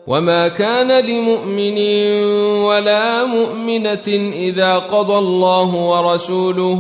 وما كان لمؤمن ولا مؤمنة إذا قضى الله ورسوله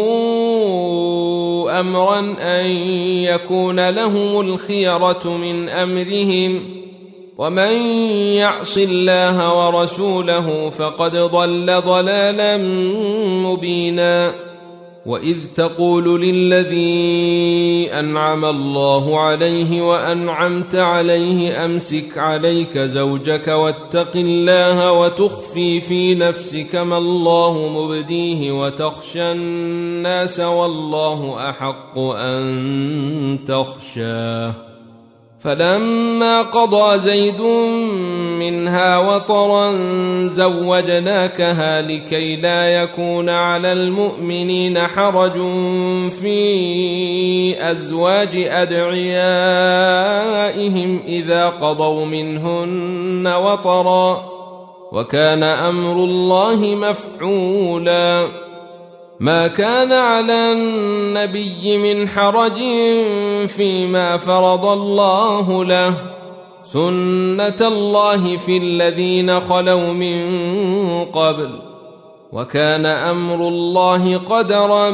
أمرا أن يكون لهم الخيرة من أمرهم ومن يعص الله ورسوله فقد ضل ضلالا مبينا وإذ تقول للذي أنعم الله عليه وأنعمت عليه أمسك عليك زوجك واتق الله وتخفي في نفسك ما الله مبديه وتخشى الناس والله أحق أن تخشاه فلما قضى زيد منها وطرا زوجناكها لكي لا يكون على المؤمنين حرج في أزواج أدعيائهم إذا قضوا منهن وطرا وكان أمر الله مفعولا ما كان على النبي من حرج فيما فرض الله له سنة الله في الذين خلوا من قبل وكان أمر الله قدرا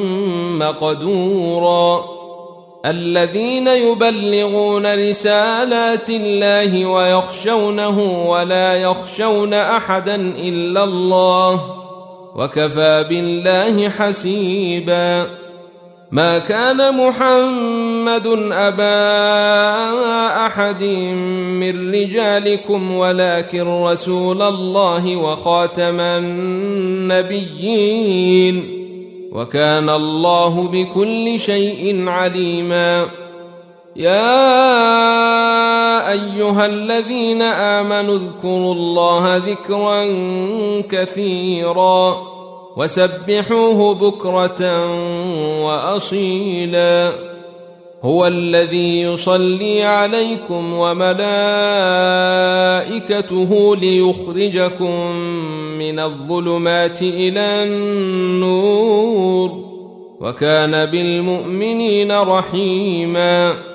مقدورا الذين يبلغون رسالات الله ويخشونه ولا يخشون أحدا إلا الله وكفى بالله حسيبا ما كان محمد أبا أحد من رجالكم ولكن رسول الله وخاتم النبيين وكان الله بكل شيء عليما يا أيها الذين آمنوا اذكروا الله ذكرا كثيرا وسبحوه بكرة وأصيلا هو الذي يصلي عليكم وملائكته ليخرجكم من الظلمات إلى النور وكان بالمؤمنين رحيما